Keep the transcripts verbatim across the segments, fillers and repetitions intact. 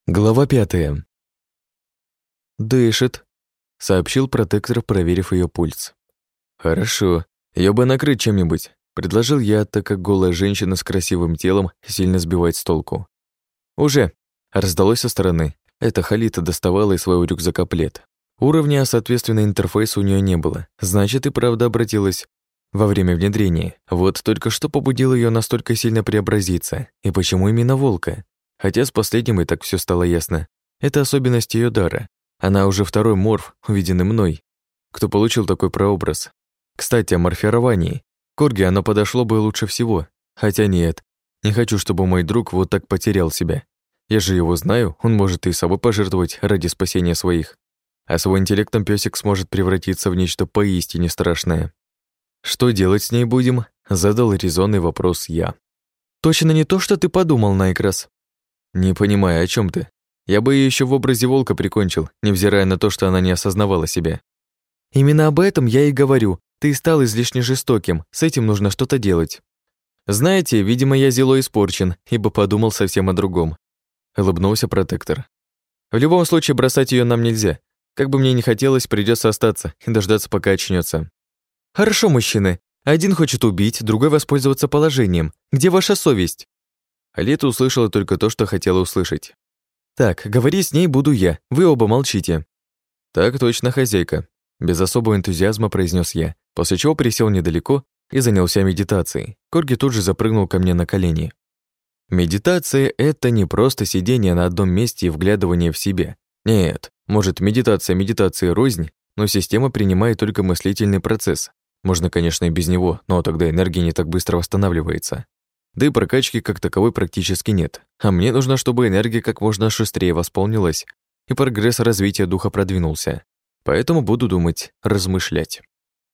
Глава пятая. «Дышит», — сообщил протектор, проверив ее пульс. «Хорошо, ее бы накрыть чем-нибудь», — предложил я, так как голая женщина с красивым телом сильно сбивает с толку. «Уже», — раздалось со стороны. Это Халита доставала из своего рюкзака плед. Уровня, соответственно, интерфейса у нее не было. Значит, и правда обратилась во время внедрения. Вот только что побудило ее настолько сильно преобразиться. И почему именно волка? Хотя с последним и так все стало ясно. Это особенность ее дара. Она уже второй морф, увиденный мной, кто получил такой прообраз. Кстати, о морфировании. Корги оно подошло бы лучше всего. Хотя нет, не хочу, чтобы мой друг вот так потерял себя. Я же его знаю, он может и собой пожертвовать ради спасения своих. А свой интеллектом пёсик сможет превратиться в нечто поистине страшное. «Что делать с ней будем?» — задал резонный вопрос я. «Точно не то, что ты подумал, Найкрас». «Не понимаю, о чем ты? Я бы ее еще в образе волка прикончил, невзирая на то, что она не осознавала себя». «Именно об этом я и говорю. Ты стал излишне жестоким, с этим нужно что-то делать». «Знаете, видимо, я зело испорчен, ибо подумал совсем о другом», — улыбнулся протектор. «В любом случае бросать ее нам нельзя. Как бы мне ни хотелось, придется остаться и дождаться, пока очнется. «Хорошо, мужчины. Один хочет убить, другой воспользоваться положением. Где ваша совесть?» Алита услышала только то, что хотела услышать. «Так, говори с ней буду я. Вы оба молчите». «Так точно, хозяйка», — без особого энтузиазма произнес я, после чего присел недалеко и занялся медитацией. Корги тут же запрыгнул ко мне на колени. Медитация — это не просто сидение на одном месте и вглядывание в себя. Нет, может, медитация медитации рознь, но система принимает только мыслительный процесс. Можно, конечно, и без него, но тогда энергия не так быстро восстанавливается. Да и прокачки как таковой практически нет. А мне нужно, чтобы энергия как можно шустрее восполнилась, и прогресс развития духа продвинулся. Поэтому буду думать, размышлять.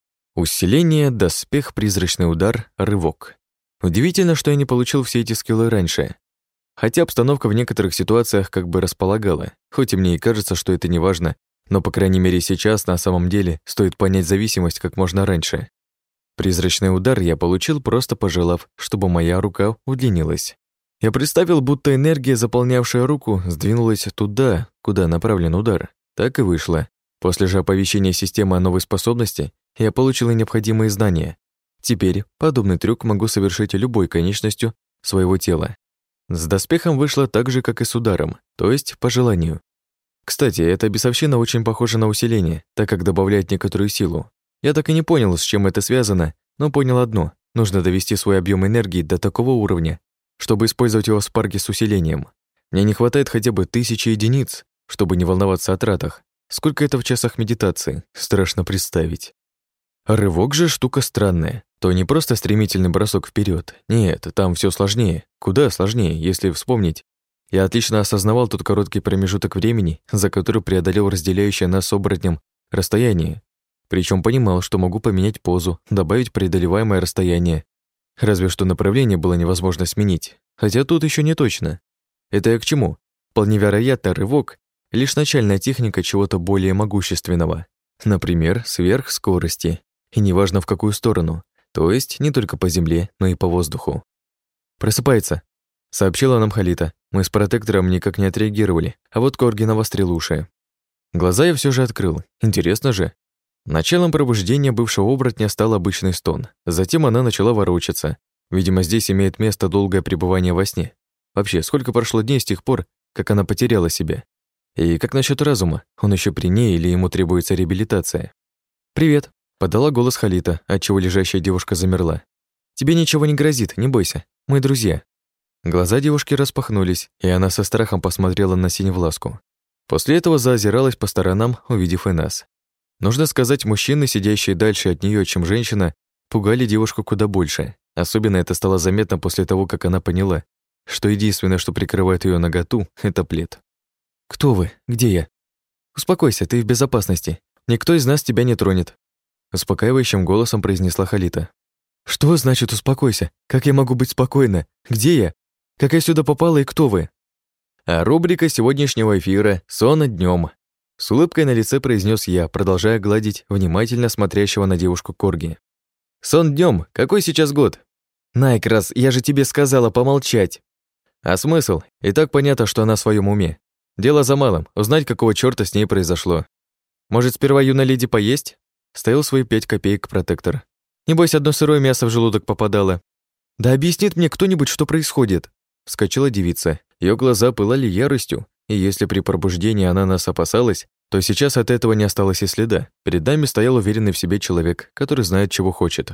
Усиление, доспех, призрачный удар, рывок. Удивительно, что я не получил все эти скиллы раньше. Хотя обстановка в некоторых ситуациях как бы располагала. Хоть и мне и кажется, что это не важно, но, по крайней мере, сейчас на самом деле стоит понять зависимость как можно раньше. Призрачный удар я получил, просто пожелав, чтобы моя рука удлинилась. Я представил, будто энергия, заполнявшая руку, сдвинулась туда, куда направлен удар. Так и вышло. После же оповещения системы о новой способности я получил необходимые знания. Теперь подобный трюк могу совершить любой конечностью своего тела. С доспехом вышло так же, как и с ударом, то есть по желанию. Кстати, эта бесовщина очень похожа на усиление, так как добавляет некоторую силу. Я так и не понял, с чем это связано, но понял одно. Нужно довести свой объем энергии до такого уровня, чтобы использовать его в парке с усилением. Мне не хватает хотя бы тысячи единиц, чтобы не волноваться о тратах. Сколько это в часах медитации? Страшно представить. А рывок же штука странная. То не просто стремительный бросок вперед. Нет, там все сложнее. Куда сложнее, если вспомнить. Я отлично осознавал тот короткий промежуток времени, за который преодолел разделяющее нас с оборотнем расстояние. Причем понимал, что могу поменять позу, добавить преодолеваемое расстояние. Разве что направление было невозможно сменить. Хотя тут еще не точно. Это я к чему? Вполне вероятно, рывок — лишь начальная техника чего-то более могущественного. Например, сверхскорости. И неважно в какую сторону. То есть не только по земле, но и по воздуху. «Просыпается», — сообщила нам Халита. Мы с протектором никак не отреагировали, а вот Корги навострил уши. Глаза я все же открыл. Интересно же. Началом пробуждения бывшего оборотня стал обычный стон. Затем она начала ворочаться. Видимо, здесь имеет место долгое пребывание во сне. Вообще, сколько прошло дней с тех пор, как она потеряла себя? И как насчет разума? Он еще при ней или ему требуется реабилитация? «Привет», — подала голос Халита, отчего лежащая девушка замерла. «Тебе ничего не грозит, не бойся. Мы друзья». Глаза девушки распахнулись, и она со страхом посмотрела на Синевласку. После этого заозиралась по сторонам, увидев и нас. Нужно сказать, мужчины, сидящие дальше от нее, чем женщина, пугали девушку куда больше. Особенно это стало заметно после того, как она поняла, что единственное, что прикрывает ее наготу, это плед. «Кто вы? Где я?» «Успокойся, ты в безопасности. Никто из нас тебя не тронет», — успокаивающим голосом произнесла Халита. «Что значит успокойся? Как я могу быть спокойна? Где я? Как я сюда попала и кто вы?» А рубрика сегодняшнего эфира «Сон днем». С улыбкой на лице произнес я, продолжая гладить внимательно смотрящего на девушку Корги. «Сон днем. Какой сейчас год?» «Найкрас, я же тебе сказала помолчать». «А смысл? И так понятно, что она в своем уме. Дело за малым — узнать, какого чёрта с ней произошло. Может, сперва юная леди поесть? Ставил свои пять копеек протектор. Небось, одно сырое мясо в желудок попадало. Да объяснит мне кто-нибудь, что происходит. Вскочила девица. Её глаза пылали яростью, и если при пробуждении она нас опасалась, то сейчас от этого не осталось и следа. Перед нами стоял уверенный в себе человек, который знает, чего хочет.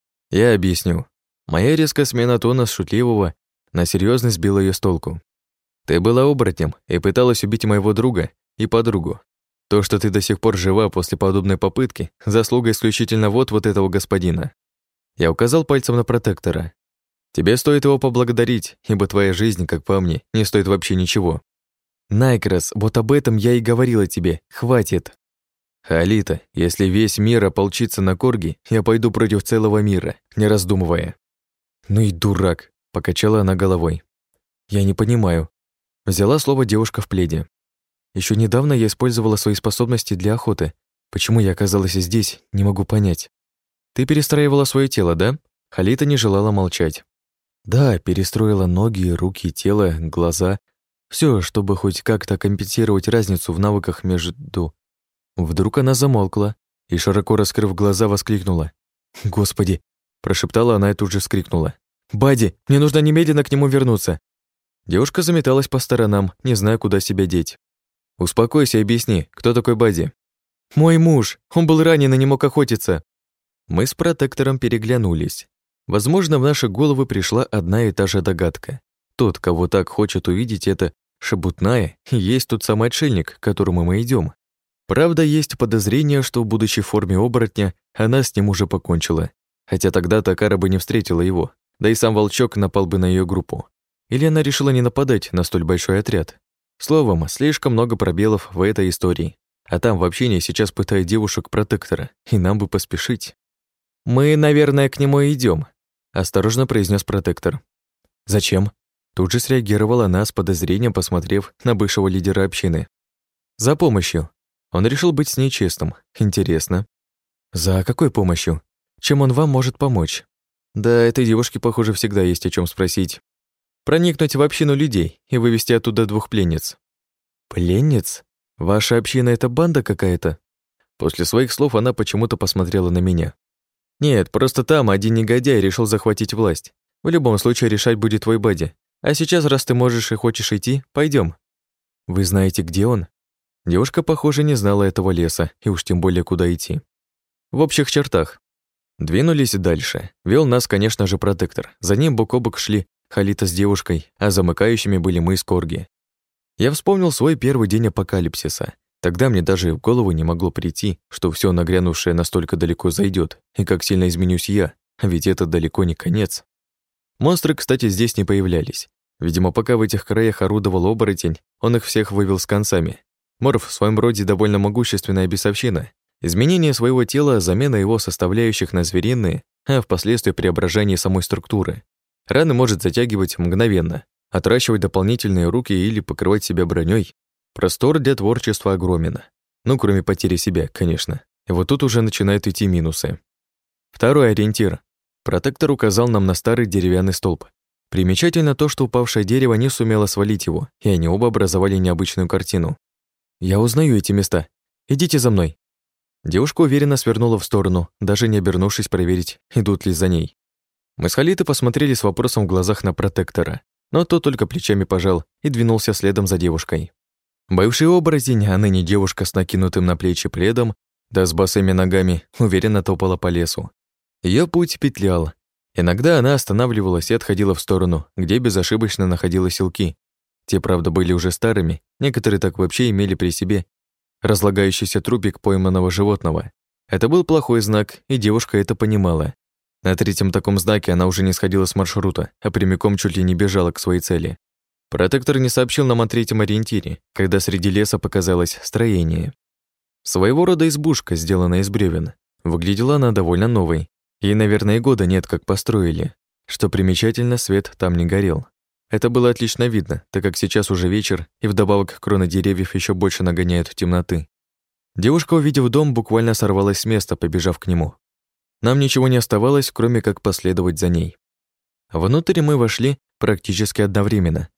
Я объясню. Моя резкая смена тона с шутливого на серьёзность сбила её с толку. Ты была оборотнем и пыталась убить моего друга и подругу. То, что ты до сих пор жива после подобной попытки, заслуга исключительно вот вот этого господина. Я указал пальцем на протектора. Тебе стоит его поблагодарить, ибо твоя жизнь, как по мне, не стоит вообще ничего. Найкрас, вот об этом я и говорила тебе. Хватит. Халита, если весь мир ополчится на Корги, я пойду против целого мира, не раздумывая. Ну и дурак, покачала она головой. Я не понимаю. Взяла слово девушка в пледе. Еще недавно я использовала свои способности для охоты. Почему я оказалась здесь, не могу понять. Ты перестраивала свое тело, да? Халита не желала молчать. Да, перестроила ноги, руки, тело, глаза. Все, чтобы хоть как-то компенсировать разницу в навыках между... Вдруг она замолкла и, широко раскрыв глаза, воскликнула. «Господи!» – прошептала она и тут же вскрикнула. «Бадди, мне нужно немедленно к нему вернуться!» Девушка заметалась по сторонам, не зная, куда себя деть. «Успокойся и объясни, кто такой Бадди?» «Мой муж! Он был ранен и не мог охотиться!» Мы с протектором переглянулись. Возможно, в наши головы пришла одна и та же догадка. Тот, кого так хочет увидеть, это шебутная, и есть тот самый отшельник, к которому мы идем. Правда, есть подозрение, что, будучи в форме оборотня, она с ним уже покончила. Хотя тогда Такара бы не встретила его, да и сам волчок напал бы на ее группу. Или она решила не нападать на столь большой отряд. Словом, слишком много пробелов в этой истории. А там в общении сейчас пытают девушек протектора, и нам бы поспешить. «Мы, наверное, к нему идем, осторожно произнес протектор. «Зачем?» Тут же среагировала она с подозрением, посмотрев на бывшего лидера общины. «За помощью». Он решил быть с ней честным. Интересно. «За какой помощью? Чем он вам может помочь?» Да, этой девушке, похоже, всегда есть о чем спросить. «Проникнуть в общину людей и вывести оттуда двух пленниц». «Пленниц? Ваша община — это банда какая-то?» После своих слов она почему-то посмотрела на меня. «Нет, просто там один негодяй решил захватить власть. В любом случае решать будет твой Бадди. А сейчас, раз ты можешь и хочешь идти, пойдем. «Вы знаете, где он?» Девушка, похоже, не знала этого леса, и уж тем более, куда идти. В общих чертах. Двинулись дальше. Вел нас, конечно же, протектор. За ним бок о бок шли Халита с девушкой, а замыкающими были мы с Корги. Я вспомнил свой первый день апокалипсиса. Тогда мне даже в голову не могло прийти, что все нагрянувшее настолько далеко зайдет, и как сильно изменюсь я, а ведь это далеко не конец. Монстры, кстати, здесь не появлялись. Видимо, пока в этих краях орудовал оборотень, он их всех вывел с концами. Морф в своем роде довольно могущественная бесовщина. Изменение своего тела, замена его составляющих на звериные, а впоследствии преображение самой структуры. Раны может затягивать мгновенно, отращивать дополнительные руки или покрывать себя броней. Простор для творчества огромен. Ну, кроме потери себя, конечно. И вот тут уже начинают идти минусы. Второй ориентир. Протектор указал нам на старый деревянный столб. Примечательно то, что упавшее дерево не сумело свалить его, и они оба образовали необычную картину. «Я узнаю эти места. Идите за мной». Девушка уверенно свернула в сторону, даже не обернувшись проверить, идут ли за ней. Мы с Халитой посмотрели с вопросом в глазах на протектора, но тот только плечами пожал и двинулся следом за девушкой. Бывший оборотень, а ныне девушка с накинутым на плечи пледом, да с босыми ногами, уверенно топала по лесу. Её путь петлял. Иногда она останавливалась и отходила в сторону, где безошибочно находила селки. Те, правда, были уже старыми, некоторые так вообще имели при себе разлагающийся трупик пойманного животного. Это был плохой знак, и девушка это понимала. На третьем таком знаке она уже не сходила с маршрута, а прямиком чуть ли не бежала к своей цели. Протектор не сообщил нам о третьем ориентире, когда среди леса показалось строение. Своего рода избушка, сделанная из бревен. Выглядела она довольно новой. Ей, наверное, и года нет, как построили. Что примечательно, свет там не горел. Это было отлично видно, так как сейчас уже вечер, и вдобавок кроны деревьев еще больше нагоняют темноты. Девушка, увидев дом, буквально сорвалась с места, побежав к нему. Нам ничего не оставалось, кроме как последовать за ней. Внутрь мы вошли практически одновременно.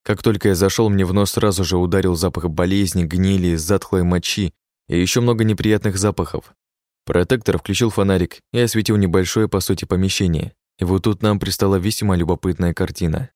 Как только я зашел, мне в нос сразу же ударил запах болезни, гнили, затхлой мочи и еще много неприятных запахов. Протектор включил фонарик и осветил небольшое, по сути, помещение. И вот тут нам пристала весьма любопытная картина.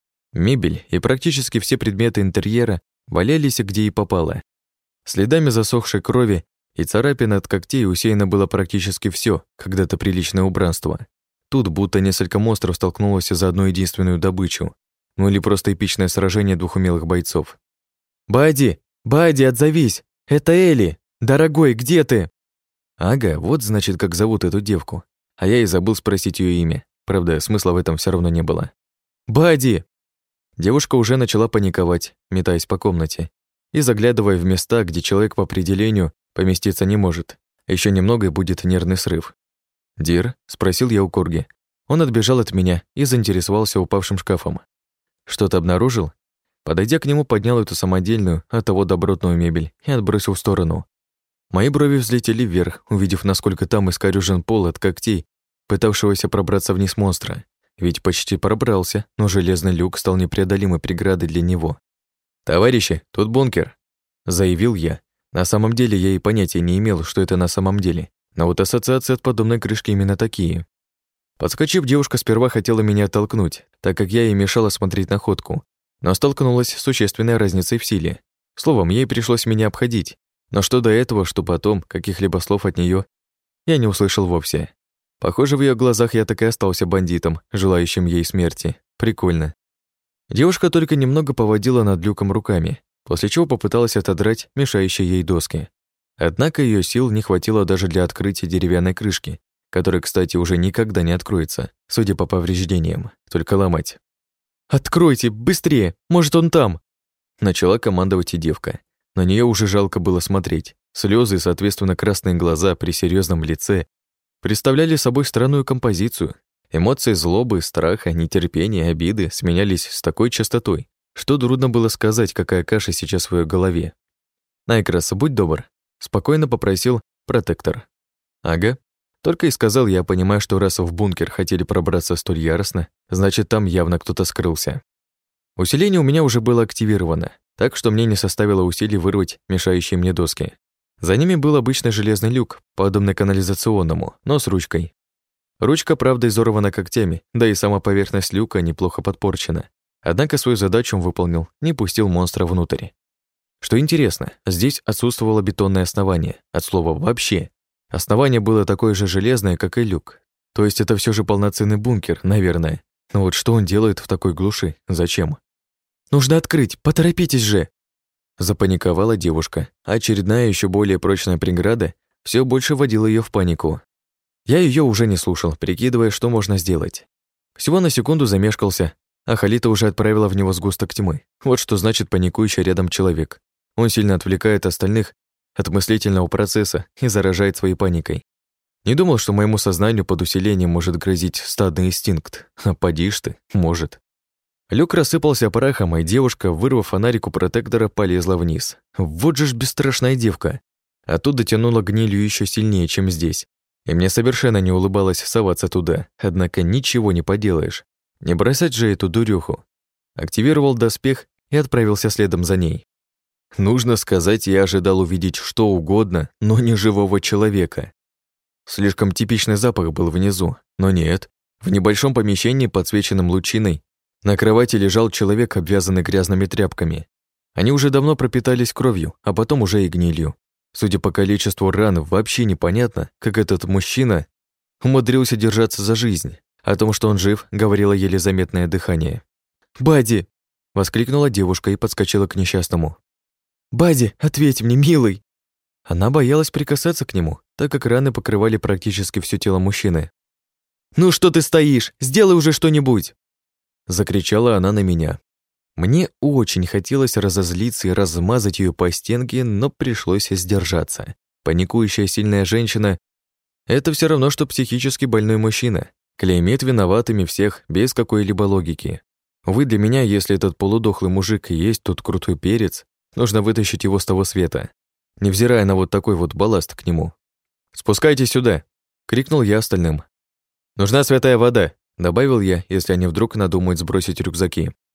Мебель и практически все предметы интерьера валялись где и попало. Следами засохшей крови и царапин от когтей усеяно было практически все, когда-то приличное убранство. Тут будто несколько монстров столкнулось за одну единственную добычу. Ну или просто эпичное сражение двух умелых бойцов. «Бадди! Бадди, отзовись! Это Элли! Дорогой, где ты?» Ага, вот значит, как зовут эту девку. А я и забыл спросить ее имя. Правда, смысла в этом все равно не было. «Бадди!» Девушка уже начала паниковать, метаясь по комнате и заглядывая в места, где человек по определению поместиться не может. Еще немного и будет нервный срыв. «Дир?» — спросил я у Корги. Он отбежал от меня и заинтересовался упавшим шкафом. «Что-то обнаружил?» Подойдя к нему, поднял эту самодельную, а того добротную мебель и отбросил в сторону. Мои брови взлетели вверх, увидев, насколько там искорёжен пол от когтей, пытавшегося пробраться вниз монстра. Ведь почти пробрался, но железный люк стал непреодолимой преградой для него. «Товарищи, тут бункер», — заявил я. На самом деле я и понятия не имел, что это на самом деле, но вот ассоциации от подобной крышки именно такие. Подскочив, девушка сперва хотела меня оттолкнуть, так как я ей мешала смотреть находку, но столкнулась с существенной разницей в силе. Словом, ей пришлось меня обходить, но что до этого, что потом, каких-либо слов от нее я не услышал вовсе. Похоже, в ее глазах я так и остался бандитом, желающим ей смерти. Прикольно. Девушка только немного поводила над люком руками, после чего попыталась отодрать мешающие ей доски. Однако ее сил не хватило даже для открытия деревянной крышки, которая, кстати, уже никогда не откроется, судя по повреждениям, только ломать. «Откройте, быстрее! Может, он там!» Начала командовать и девка. На нее уже жалко было смотреть. Слезы и, соответственно, красные глаза при серьезном лице представляли собой странную композицию. Эмоции злобы, страха, нетерпения, обиды сменялись с такой частотой, что трудно было сказать, какая каша сейчас в ее голове. «Найкрас, будь добр», — спокойно попросил протектор. «Ага». Только и сказал я, понимая, что раз в бункер хотели пробраться столь яростно, значит, там явно кто-то скрылся. Усиление у меня уже было активировано, так что мне не составило усилий вырвать мешающие мне доски. За ними был обычный железный люк, подобный канализационному, но с ручкой. Ручка, правда, изорвана когтями, да и сама поверхность люка неплохо подпорчена. Однако свою задачу он выполнил, не пустил монстра внутрь. Что интересно, здесь отсутствовало бетонное основание, от слова «вообще». Основание было такое же железное, как и люк. То есть это все же полноценный бункер, наверное. Но вот что он делает в такой глуши? Зачем? «Нужно открыть, поторопитесь же!» Запаниковала девушка, а очередная еще более прочная преграда все больше вводила ее в панику. Я ее уже не слушал, прикидывая, что можно сделать. Всего на секунду замешкался, а Халита уже отправила в него сгусток тьмы. Вот что значит паникующий рядом человек. Он сильно отвлекает остальных от мыслительного процесса и заражает своей паникой. Не думал, что моему сознанию под усилением может грозить стадный инстинкт. А поди ж ты, может. Люк рассыпался прахом, и девушка, вырвав фонарик у протектора, полезла вниз. Вот же ж бесстрашная девка. Оттуда тянула гнилью еще сильнее, чем здесь. И мне совершенно не улыбалось соваться туда, однако ничего не поделаешь. Не бросать же эту дурюху. Активировал доспех и отправился следом за ней. Нужно сказать, я ожидал увидеть что угодно, но не живого человека. Слишком типичный запах был внизу, но нет. В небольшом помещении, подсвеченном лучиной, на кровати лежал человек, обвязанный грязными тряпками. Они уже давно пропитались кровью, а потом уже и гнилью. Судя по количеству ран, вообще непонятно, как этот мужчина умудрился держаться за жизнь. О том, что он жив, говорило еле заметное дыхание. «Бадди!» — воскликнула девушка и подскочила к несчастному. «Бадди, ответь мне, милый!» Она боялась прикасаться к нему, так как раны покрывали практически всё тело мужчины. «Ну что ты стоишь? Сделай уже что-нибудь!» Закричала она на меня. Мне очень хотелось разозлиться и размазать ее по стенке, но пришлось сдержаться. Паникующая сильная женщина — это все равно, что психически больной мужчина. Клеймит виноватыми всех без какой-либо логики. Увы, для меня, если этот полудохлый мужик и есть тут крутой перец, нужно вытащить его с того света, невзирая на вот такой вот балласт к нему. «Спускайтесь сюда!» — крикнул я остальным. «Нужна святая вода!» — добавил я, если они вдруг надумают сбросить рюкзаки.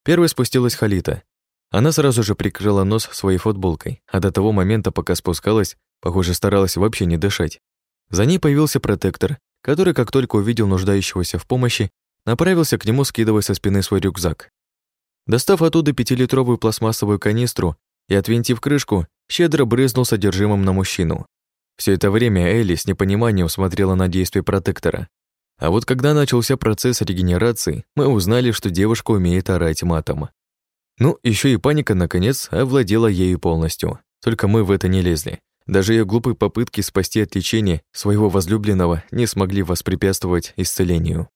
Первой спустилась Халита. Она сразу же прикрыла нос своей футболкой, а до того момента, пока спускалась, похоже, старалась вообще не дышать. За ней появился протектор, который, как только увидел нуждающегося в помощи, направился к нему, скидывая со спины свой рюкзак. Достав оттуда пятилитровую пластмассовую канистру и отвинтив крышку, щедро брызнул содержимым на мужчину. Все это время Элли с непониманием смотрела на действие протектора. А вот когда начался процесс регенерации, мы узнали, что девушка умеет орать матом. Ну, еще и паника, наконец, овладела ею полностью. Только мы в это не лезли. Даже ее глупые попытки спасти от лечения своего возлюбленного не смогли воспрепятствовать исцелению.